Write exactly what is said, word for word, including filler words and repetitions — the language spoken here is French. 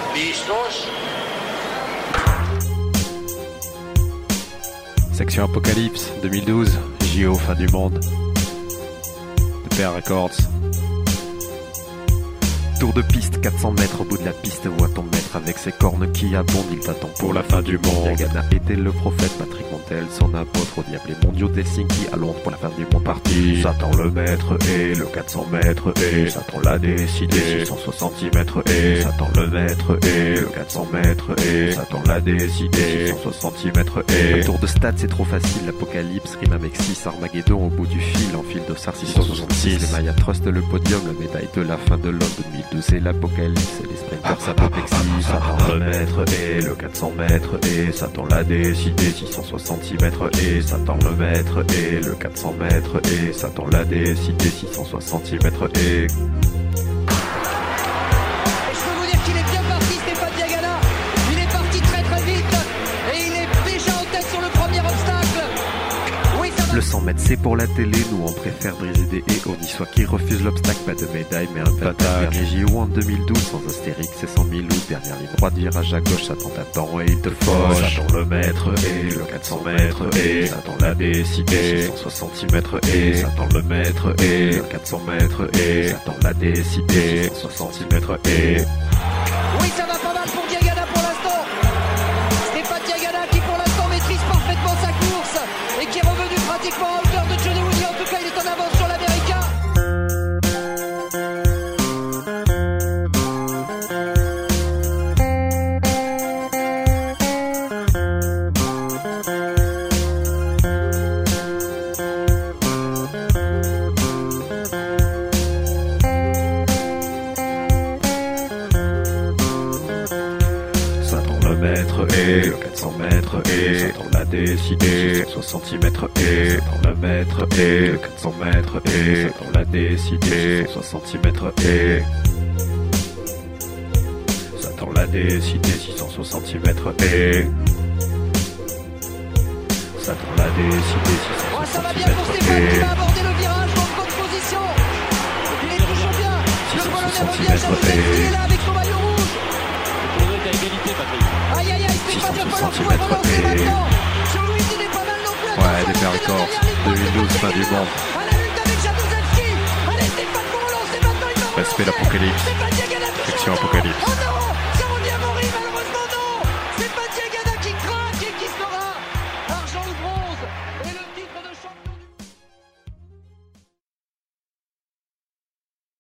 Listos? Section Apocalypse, deux mille douze, J O, fin du monde. De P R Records. Tour de piste, quatre cents mètres au bout de la piste, vois ton maître avec ses cornes qui abondent, il t'attend pour la fin du monde. Diagana était le prophète, Patrick Montel, son apôtre, au diable les mondiaux d'Helsinki à Londres pour la fin du monde parti. Satan le maître et le quatre cents mètres et Satan l'a décidé, six cent soixante centimètres et Satan le maître et le quatre cents mètres et Satan l'a décidé, six cent soixante centimètres et tour de stade c'est trop facile, l'apocalypse rime avec six, Armageddon au bout du fil, en fil d'Ossard six cent soixante-six, les Mayas trustent le podium, la médaille de la fin de l'homme deux mille douze c'est l'apocalypse, les sprinters s'apopexient, Satan le maître et le quatre cents mètres et Satan l'a décidé, six cent soixante centimètres et Satan le maître et le quatre cents mètres et Satan l'a décidé, six cent soixante centimètres et... Le cent mètres c'est pour la télé, nous on préfère briser des haies, on y soit qui refuse l'obstacle, pas de médaille mais un patate. J O en deux mille douze, sans Astérix c'est cent mille août, dernière ligne droite, virage à gauche, Satan t'attend et il te fauche. Satan le maître et le quatre cents mètres et Satan l'a décidé, six cent soixante centimètres et Satan le maître et le quatre cents mètres et Satan l'a décidé, six cent soixante centimètres et... Oui, ça va pas mal pour Diagana pour l'instant. Stéphane Diagana qui pour l'instant maîtrise parfaitement sa course et qui est revenu pratiquement à hauteur de Johnny Woody. En tout cas, il est en avance sur l'Américain. Et le quatre cents mètres et Satan l'a décidé, soixante centimètres et Satan le maître et le quatre cents mètres et Satan l'a décidé, soixante centimètres et Satan l'a décidé, six cent soixante centimètres et Satan l'a décidé, six cent soixante centimètres et ça va bien pour Stéphane qui va aborder le virage dans bonne position. Il est toujours bien. Le Polonais revient, Jaruzelski est là avec son maillot rouge. Aïe aïe aïe, Stéphane va falloir pouvoir relancer maintenant. Jean-Louis il est pas mal non plus. Ouais, des P R Records, deux mille douze, fin du monde. À la lutte avec Jaruzelski. Allez Stéphane pour relancer maintenant. Respect l'apocalypse. Section Apocalypse. Oh non.